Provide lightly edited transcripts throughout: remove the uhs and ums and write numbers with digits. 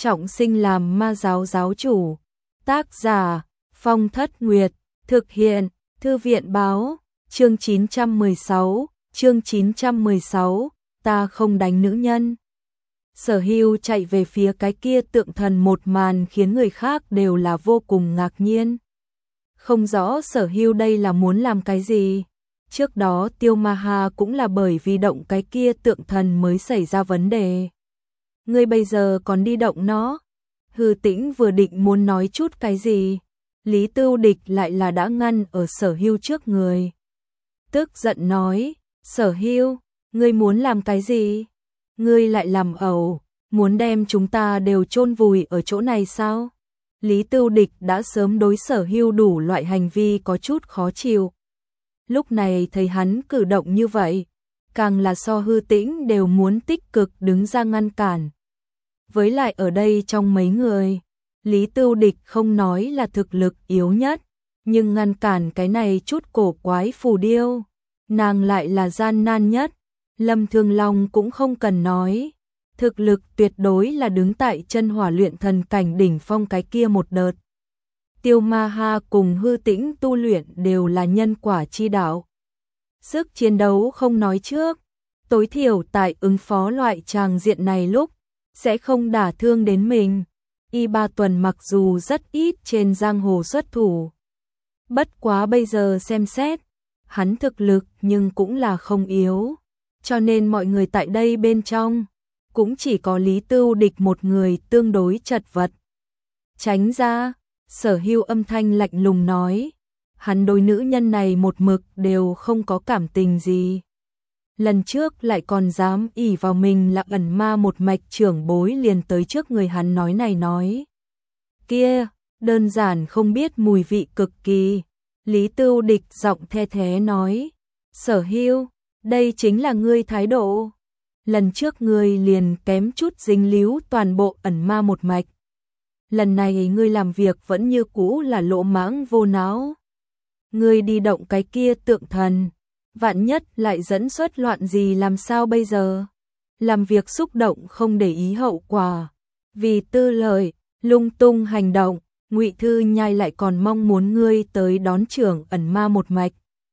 trọng sinh làm ma giáo giáo chủ. Tác giả Phong Thất Nguyệt, thực hiện Thư viện báo, chương 916, ta không đánh nữ nhân. Sở Hưu chạy về phía cái kia tượng thần, một màn khiến người khác đều là vô cùng ngạc nhiên. Không rõ Sở Hưu đây là muốn làm cái gì. Trước đó Tiêu Ma Ha cũng là bởi vì động cái kia tượng thần mới xảy ra vấn đề. Ngươi bây giờ còn đi động nó. Hư Tĩnh vừa định muốn nói chút cái gì, Lý Tưu Địch lại là đã ngăn ở Sở Hưu trước người. Tức giận nói, Sở Hưu, ngươi muốn làm cái gì? Ngươi lại làm ẩu, muốn đem chúng ta đều chôn vùi ở chỗ này sao? Lý Tưu Địch đã sớm đối Sở Hưu đủ loại hành vi có chút khó chịu. Lúc này thấy hắn cử động như vậy, càng là so Hư Tĩnh đều muốn tích cực đứng ra ngăn cản. Với lại ở đây trong mấy người, Lý Tưu Địch không nói là thực lực yếu nhất, nhưng ngăn cản cái này chút cổ quái phù điêu, nàng lại là gian nan nhất. Lâm Thương Long cũng không cần nói, thực lực tuyệt đối là đứng tại chân hỏa luyện thần cảnh đỉnh phong cái kia một đợt. Tiêu Ma Ha cùng Hư Tĩnh tu luyện đều là nhân quả chi đạo. Sức chiến đấu không nói trước, tối thiểu tại ứng phó loại tràng diện này lúc, sẽ không đả thương đến mình. Y Ba Tuần mặc dù rất ít trên giang hồ xuất thủ, bất quá bây giờ xem xét, hắn thực lực nhưng cũng là không yếu. Cho nên mọi người tại đây bên trong, cũng chỉ có Lý Tưu Địch một người tương đối chật vật. Tránh ra, Sở Hưu âm thanh lạnh lùng nói, hắn đối nữ nhân này một mực đều không có cảm tình gì. Lần trước lại còn dám ỷ vào mình là ẩn ma một mạch trưởng bối liền tới trước người hắn nói này nói kia, đơn giản không biết mùi vị cực kỳ. Lý Tưu Địch giọng the thế nói, Sở Hưu, đây chính là ngươi thái độ. Lần trước ngươi liền kém chút dính líu toàn bộ ẩn ma một mạch. Lần này ngươi làm việc vẫn như cũ là lỗ mãng vô não. Ngươi đi động cái kia tượng thần, vạn nhất lại dẫn xuất loạn gì làm sao bây giờ? Làm việc xúc động không để ý hậu quả, vì tư lợi, lung tung hành động, Ngụy Thư Nhai lại còn mong muốn ngươi tới đón trưởng ẩn ma một mạch.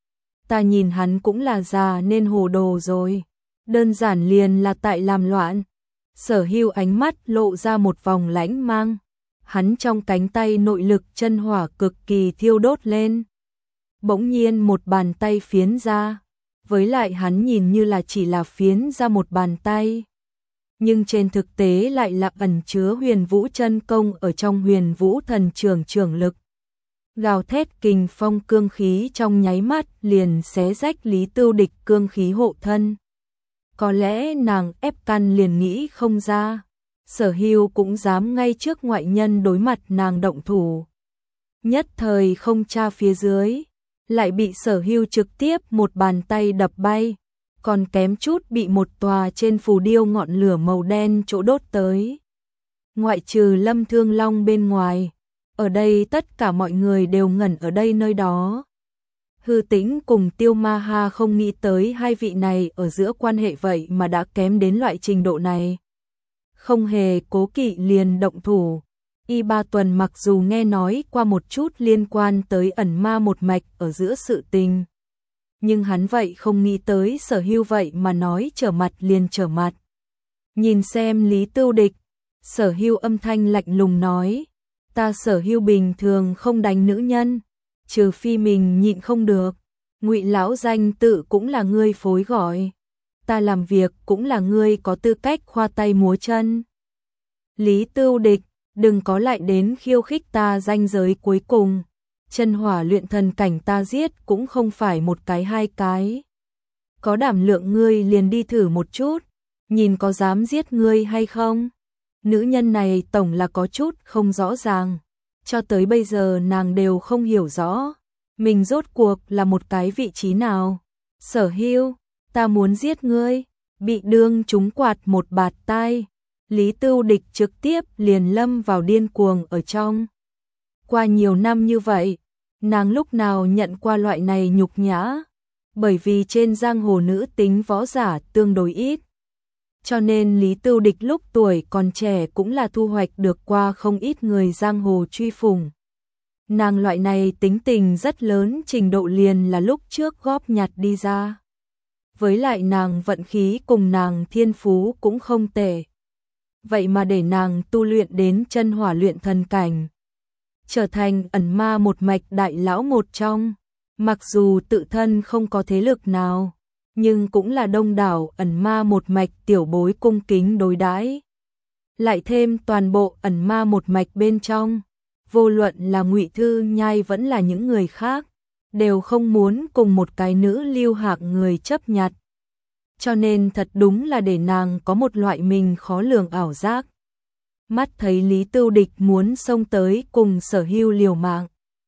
Ta nhìn hắn cũng là già nên hồ đồ rồi, đơn giản liền là tại làm loạn. Sở Hưu ánh mắt lộ ra một vòng lãnh mang, hắn trong cánh tay nội lực chân hỏa cực kỳ thiêu đốt lên. Bỗng nhiên một bàn tay phiến ra, với lại hắn nhìn như là chỉ là phiến ra một bàn tay, nhưng trên thực tế lại là ẩn chứa Huyền Vũ chân công ở trong Huyền Vũ thần trưởng lực. Gào thét kình phong cương khí trong nháy mắt liền xé rách Lý Tưu Địch cương khí hộ thân. Có lẽ nàng ép căn liền nghĩ không ra, Sở Hưu cũng dám ngay trước ngoại nhân đối mặt nàng động thủ. Nhất thời không tra phía dưới, lại bị Sở Hưu trực tiếp một bàn tay đập bay, còn kém chút bị một tòa trên phù điêu ngọn lửa màu đen chỗ đốt tới. Ngoại trừ Lâm Thương Long bên ngoài, ở đây tất cả mọi người đều ngẩn ở đây nơi đó. Hư Tĩnh cùng Tiêu Ma Ha không nghĩ tới hai vị này ở giữa quan hệ vậy mà đã kém đến loại trình độ này. Không hề cố kỵ liền động thủ. Y Ba Tuần mặc dù nghe nói qua một chút liên quan tới ẩn ma một mạch ở giữa sự tình, nhưng hắn vậy không nghĩ tới Sở Hưu vậy mà nói trở mặt liền trở mặt. Nhìn xem Lý Tưu Địch, Sở Hưu âm thanh lạnh lùng nói, ta Sở Hưu bình thường không đánh nữ nhân, trừ phi mình nhịn không được. Ngụy lão danh tự cũng là ngươi phối gọi, ta làm việc cũng là ngươi có tư cách khoa tay múa chân. Lý Tưu Địch, đừng có lại đến khiêu khích ta ranh giới cuối cùng. Chân hỏa luyện thần cảnh ta giết cũng không phải một cái hai cái. Có đảm lượng ngươi liền đi thử một chút, nhìn có dám giết ngươi hay không. Nữ nhân này tổng là có chút không rõ ràng, cho tới bây giờ nàng đều không hiểu rõ mình rốt cuộc là một cái vị trí nào. Sở Hưu, ta muốn giết ngươi. Bị đương trúng quạt một bạt tai, Lý Tưu Địch trực tiếp liền lâm vào điên cuồng ở trong. Qua nhiều năm như vậy, nàng lúc nào nhận qua loại này nhục nhã, bởi vì trên giang hồ nữ tính võ giả tương đối ít. cho nên Lý Tưu Địch lúc tuổi còn trẻ cũng là thu hoạch được qua không ít người giang hồ truy phủng. Nàng loại này tính tình rất lớn, trình độ liền là lúc trước góp nhặt đi ra. Với lại nàng vận khí cùng nàng thiên phú cũng không tệ. Vậy mà để nàng tu luyện đến chân hỏa luyện thần cảnh, trở thành ẩn ma một mạch đại lão một trong, mặc dù tự thân không có thế lực nào, nhưng cũng là đông đảo ẩn ma một mạch tiểu bối cung kính đối đãi. Lại thêm toàn bộ ẩn ma một mạch bên trong, vô luận là Ngụy Thư Nhai vẫn là những người khác, đều không muốn cùng một cái nữ lưu hạng người chấp nhặt. Cho nên thật đúng là để nàng có một loại mình khó lường ảo giác. Mắt thấy Lý Tưu Địch muốn xông tới cùng Sở Hưu liều mạng,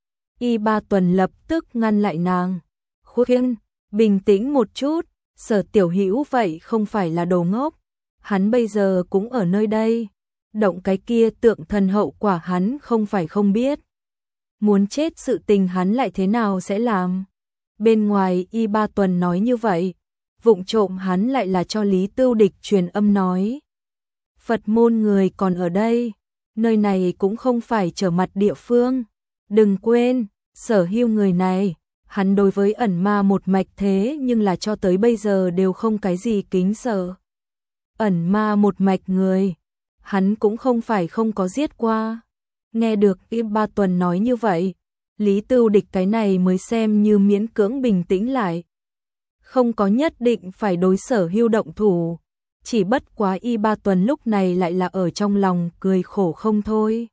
Y Ba Tuần lập tức ngăn lại nàng. Khuyên, bình tĩnh một chút, Sở tiểu hữu vậy không phải là đồ ngốc. Hắn bây giờ cũng ở nơi đây. Động cái kia tượng thần hậu quả hắn không phải không biết. Muốn chết sự tình hắn lại thế nào sẽ làm. Bên ngoài Y Ba Tuần nói như vậy, vụng trộm hắn lại là cho Lý Tưu Địch truyền âm nói. Phật môn người còn ở đây, nơi này cũng không phải trở mặt địa phương. Đừng quên, Sở Hưu người này, hắn đối với ẩn ma một mạch thế nhưng là cho tới bây giờ đều không cái gì kính sợ. Ẩn ma một mạch người, hắn cũng không phải không có giết qua. Nghe được Y Ba Tuần nói như vậy, Lý Tưu Địch cái này mới xem như miễn cưỡng bình tĩnh lại. Không có nhất định phải đối Sở Hưu động thủ, chỉ bất quá Y Ba Tuần lúc này lại là ở trong lòng cười khổ không thôi.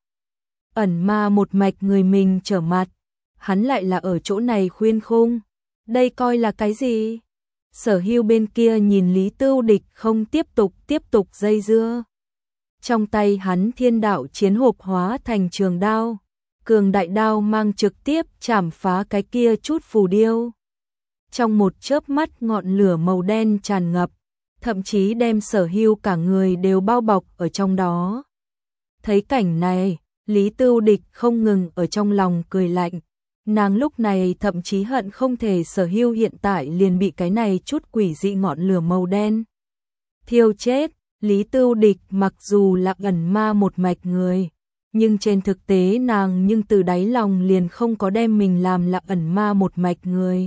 Ẩn ma một mạch người mình trở mặt, hắn lại là ở chỗ này khuyên khung, đây coi là cái gì? Sở Hưu bên kia nhìn Lý Tưu Địch không tiếp tục dây dưa. Trong tay hắn thiên đạo chiến hộp hóa thành trường đao, cường đại đao mang trực tiếp chảm phá cái kia chút phù điêu. Trong một chớp mắt ngọn lửa màu đen tràn ngập, thậm chí đem Sở Hưu cả người đều bao bọc ở trong đó. Thấy cảnh này, Lý Tưu Địch không ngừng ở trong lòng cười lạnh. Nàng lúc này thậm chí hận không thể Sở Hưu hiện tại liền bị cái này chút quỷ dị ngọn lửa màu đen thiêu chết. Lý Tưu Địch mặc dù là ẩn ma một mạch người, nhưng trên thực tế nàng nhưng từ đáy lòng liền không có đem mình làm là ẩn ma một mạch người.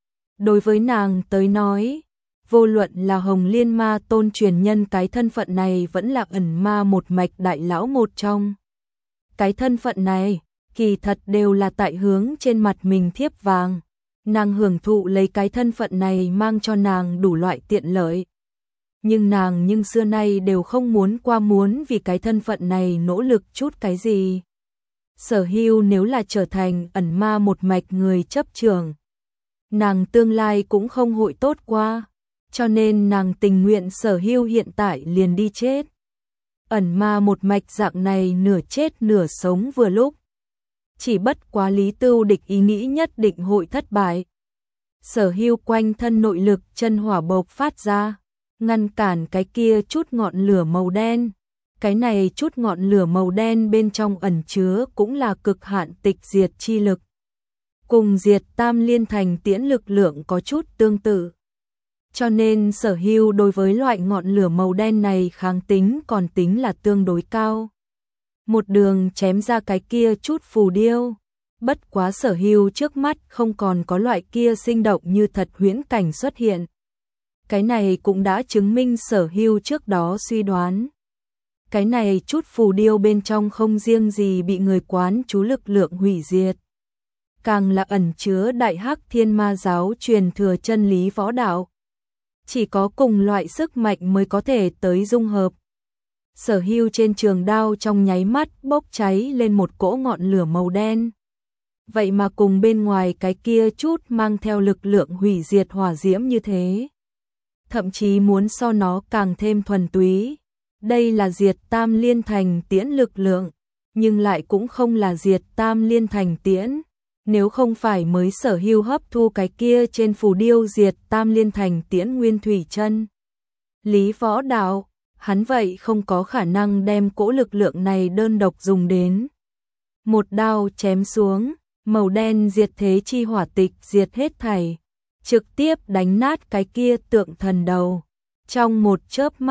Đối với nàng tới nói, vô luận là Hồng Liên Ma Tôn truyền nhân cái thân phận này vẫn là ẩn ma một mạch đại lão một trong. Cái thân phận này, kỳ thật đều là tại hướng trên mặt mình thiếp vàng. Nàng hưởng thụ lấy cái thân phận này mang cho nàng đủ loại tiện lợi. Nhưng xưa nay đều không muốn vì cái thân phận này nỗ lực chút cái gì. Sở Hưu nếu là trở thành ẩn ma một mạch người chấp trường, nàng tương lai cũng không hội tốt qua, cho nên nàng tình nguyện Sở Hưu hiện tại liền đi chết. Ẩn ma một mạch dạng này nửa chết nửa sống vừa lúc. Chỉ bất quá Lý Tưu Địch ý nghĩ nhất định hội thất bại. Sở Hưu quanh thân nội lực chân hỏa bộc phát ra, ngăn cản cái kia chút ngọn lửa màu đen. Cái này chút ngọn lửa màu đen bên trong ẩn chứa cũng là cực hạn tịch diệt chi lực. Cùng diệt tam liên thành tiễn lực lượng có chút tương tự. Cho nên Sở Hưu đối với loại ngọn lửa màu đen này kháng tính còn tính là tương đối cao. Một đường chém ra cái kia chút phù điêu. Bất quá Sở Hưu trước mắt không còn có loại kia sinh động như thật huyễn cảnh xuất hiện. Cái này cũng đã chứng minh Sở Hưu trước đó suy đoán. Cái này chút phù điêu bên trong không riêng gì bị người quán chú lực lượng hủy diệt, càng là ẩn chứa đại hắc thiên ma giáo truyền thừa chân lý võ đạo. Chỉ có cùng loại sức mạnh mới có thể tới dung hợp. Sở Hưu trên trường đao trong nháy mắt bốc cháy lên một cỗ ngọn lửa màu đen. Vậy mà cùng bên ngoài cái kia chút mang theo lực lượng hủy diệt hỏa diễm như thế. Thậm chí muốn so nó càng thêm thuần túy. Đây là diệt tam liên thành tiễn lực lượng, nhưng lại cũng không là diệt tam liên thành tiễn. Nếu không phải mới Sở Hưu hấp thu cái kia trên phù điêu diệt tam liên thành tiễn nguyên thủy chân lý võ đạo, hắn vậy không có khả năng đem cỗ lực lượng này đơn độc dùng đến. Một đao chém xuống, màu đen diệt thế chi hỏa tịch diệt hết thảy, trực tiếp đánh nát cái kia tượng thần đầu. Trong một chớp mắt,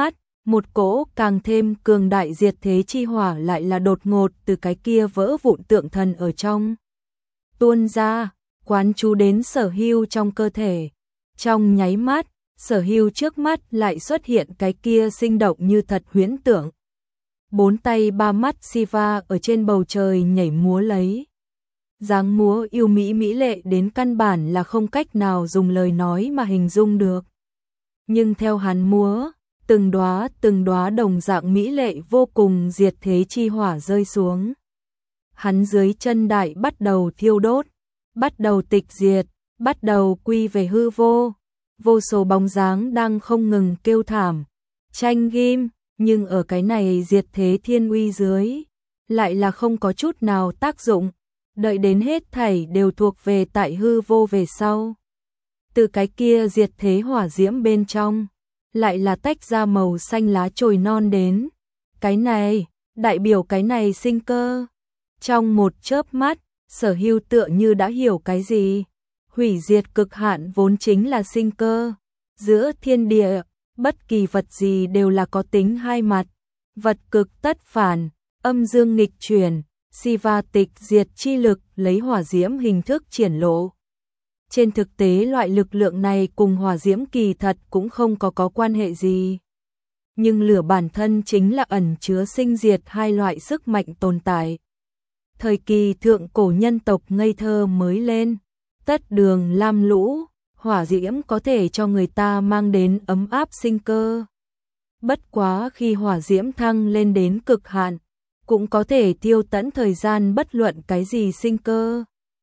Một cỗ càng thêm cường đại diệt thế chi hỏa lại là đột ngột từ cái kia vỡ vụn tượng thần ở trong tuôn ra, quán chú đến Sở Hưu trong cơ thể. Trong nháy mắt, Sở Hưu trước mắt lại xuất hiện cái kia sinh động như thật huyễn tượng. Bốn tay ba mắt Siva ở trên bầu trời nhảy múa lấy. Dáng múa yêu mỹ mỹ lệ đến căn bản là không cách nào dùng lời nói mà hình dung được. Nhưng theo hắn múa, từng đóa đồng dạng mỹ lệ vô cùng diệt thế chi hỏa rơi xuống. Hắn dưới chân đại bắt đầu thiêu đốt, bắt đầu tịch diệt, bắt đầu quy về hư vô. Vô số bóng dáng đang không ngừng kêu thảm, tranh ghim, nhưng ở cái này diệt thế thiên uy dưới, lại là không có chút nào tác dụng, đợi đến hết thảy đều thuộc về tại hư vô về sau. Từ cái kia diệt thế hỏa diễm bên trong, lại là tách ra màu xanh lá chồi non đến. Cái này, đại biểu cái này sinh cơ. Trong một chớp mắt, Sở Hưu tựa như đã hiểu cái gì. Hủy diệt cực hạn vốn chính là sinh cơ. Giữa thiên địa, bất kỳ vật gì đều là có tính hai mặt. Vật cực tất phản, âm dương nghịch chuyển, Siva tịch diệt chi lực lấy hỏa diễm hình thức triển lộ. Trên thực tế loại lực lượng này cùng hỏa diễm kỳ thật cũng không có quan hệ gì. Nhưng lửa bản thân chính là ẩn chứa sinh diệt hai loại sức mạnh tồn tại. Thời kỳ thượng cổ nhân tộc ngây thơ mới lên, tất đường lam lũ, hỏa diễm có thể cho người ta mang đến ấm áp sinh cơ. Bất quá khi hỏa diễm thăng lên đến cực hạn, cũng có thể tiêu tận thời gian bất luận cái gì sinh cơ.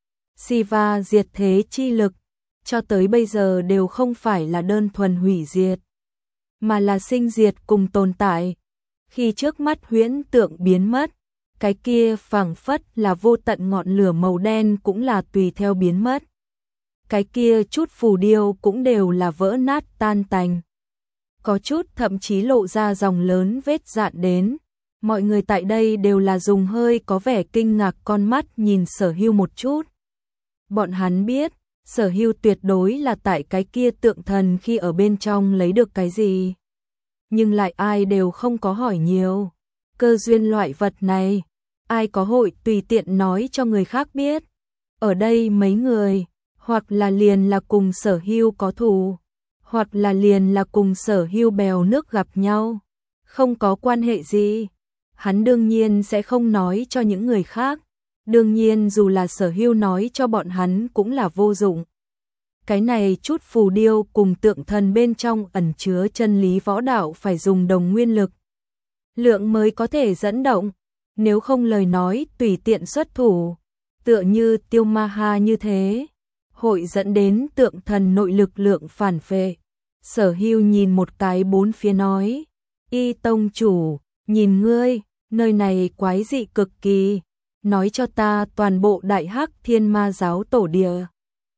Siva diệt thế chi lực, cho tới bây giờ đều không phải là đơn thuần hủy diệt, mà là sinh diệt cùng tồn tại. Khi trước mắt huyễn tượng biến mất, cái kia phảng phất là vô tận ngọn lửa màu đen cũng là tùy theo biến mất. Cái kia chút phù điêu cũng đều là vỡ nát tan tành. Có chút thậm chí lộ ra dòng lớn vết dạn đến. Mọi người tại đây đều là dùng hơi có vẻ kinh ngạc con mắt nhìn Sở Hưu một chút. Bọn hắn biết, Sở Hưu tuyệt đối là tại cái kia tượng thần khi ở bên trong lấy được cái gì. Nhưng lại ai đều không có hỏi nhiều. Cơ duyên loại vật này, ai có hội tùy tiện nói cho người khác biết. Ở đây mấy người, hoặc là liền là cùng Sở Hưu có thù, hoặc là liền là cùng Sở Hưu bèo nước gặp nhau. Không có quan hệ gì. Hắn đương nhiên sẽ không nói cho những người khác. Đương nhiên dù là Sở Hưu nói cho bọn hắn cũng là vô dụng. Cái này chút phù điêu cùng tượng thần bên trong ẩn chứa chân lý võ đạo phải dùng đồng nguyên lực lượng mới có thể dẫn động, nếu không lời nói tùy tiện xuất thủ, tựa như Tiêu Ma Ha như thế, hội dẫn đến tượng thần nội lực lượng phản phệ. Sở Hưu nhìn một cái bốn phía nói, Y tông chủ, nhìn ngươi, nơi này quái dị cực kỳ, nói cho ta toàn bộ Đại Hắc Thiên Ma giáo tổ địa.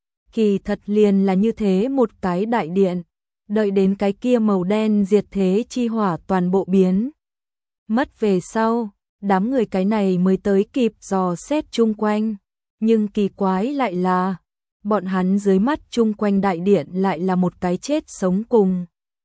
Kỳ thật liền là như thế một cái đại điện, đợi đến cái kia màu đen diệt thế chi hỏa toàn bộ biến mất về sau, đám người cái này mới tới kịp dò xét chung quanh, nhưng kỳ quái lại là, bọn hắn dưới mắt chung quanh đại điện lại là một cái chết sống cùng.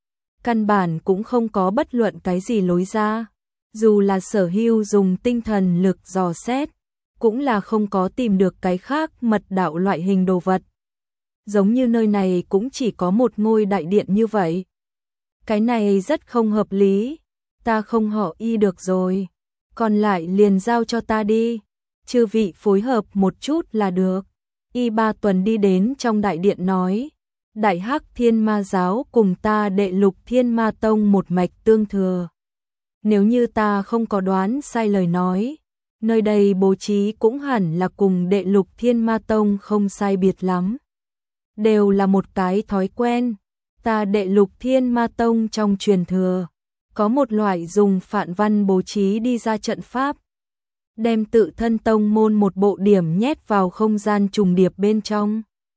Căn bản cũng không có bất luận cái gì lối ra, dù là Sở Hưu dùng tinh thần lực dò xét, cũng là không có tìm được cái khác mật đạo loại hình đồ vật. Giống như nơi này cũng chỉ có một ngôi đại điện như vậy. Cái này rất không hợp lý, ta không họ Y được rồi, còn lại liền giao cho ta đi, chư vị phối hợp một chút là được. Y Ba Tuần đi đến trong đại điện nói, Đại Hắc Thiên Ma giáo cùng ta Đệ Lục Thiên Ma tông một mạch tương thừa. Nếu như ta không có đoán sai lời nói, nơi đây bố trí cũng hẳn là cùng Đệ Lục Thiên Ma tông không sai biệt lắm. Đều là một cái thói quen, ta Đệ Lục Thiên Ma tông trong truyền thừa, có một loại dùng phạn văn bố trí đi ra trận pháp, đem tự thân tông môn một bộ điểm nhét vào không gian trùng điệp bên trong.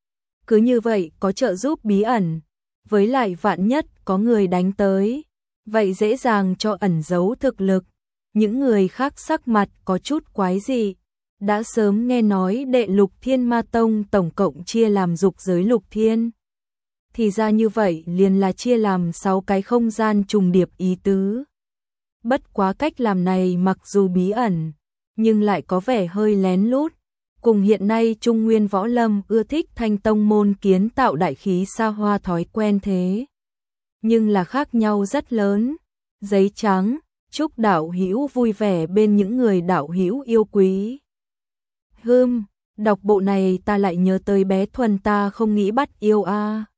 Cứ như vậy có trợ giúp bí ẩn, với lại vạn nhất có người đánh tới, vậy dễ dàng cho ẩn giấu thực lực. Những người khác sắc mặt có chút quái dị, đã sớm nghe nói Đệ Lục Thiên Ma tông tổng cộng chia làm dục giới Lục Thiên, thì ra như vậy liền là chia làm 6 cái không gian trùng điệp ý tứ. Bất quá cách làm này mặc dù bí ẩn, nhưng lại có vẻ hơi lén lút, cùng hiện nay Trung Nguyên võ lâm ưa thích thanh tông môn kiến tạo đại khí xa hoa thói quen thế. Nhưng là khác nhau rất lớn. Giấy trắng, chúc đạo hữu vui vẻ bên những người đạo hữu yêu quý. Đọc bộ này ta lại nhớ tới bé Thuần ta không nghĩ bắt yêu a.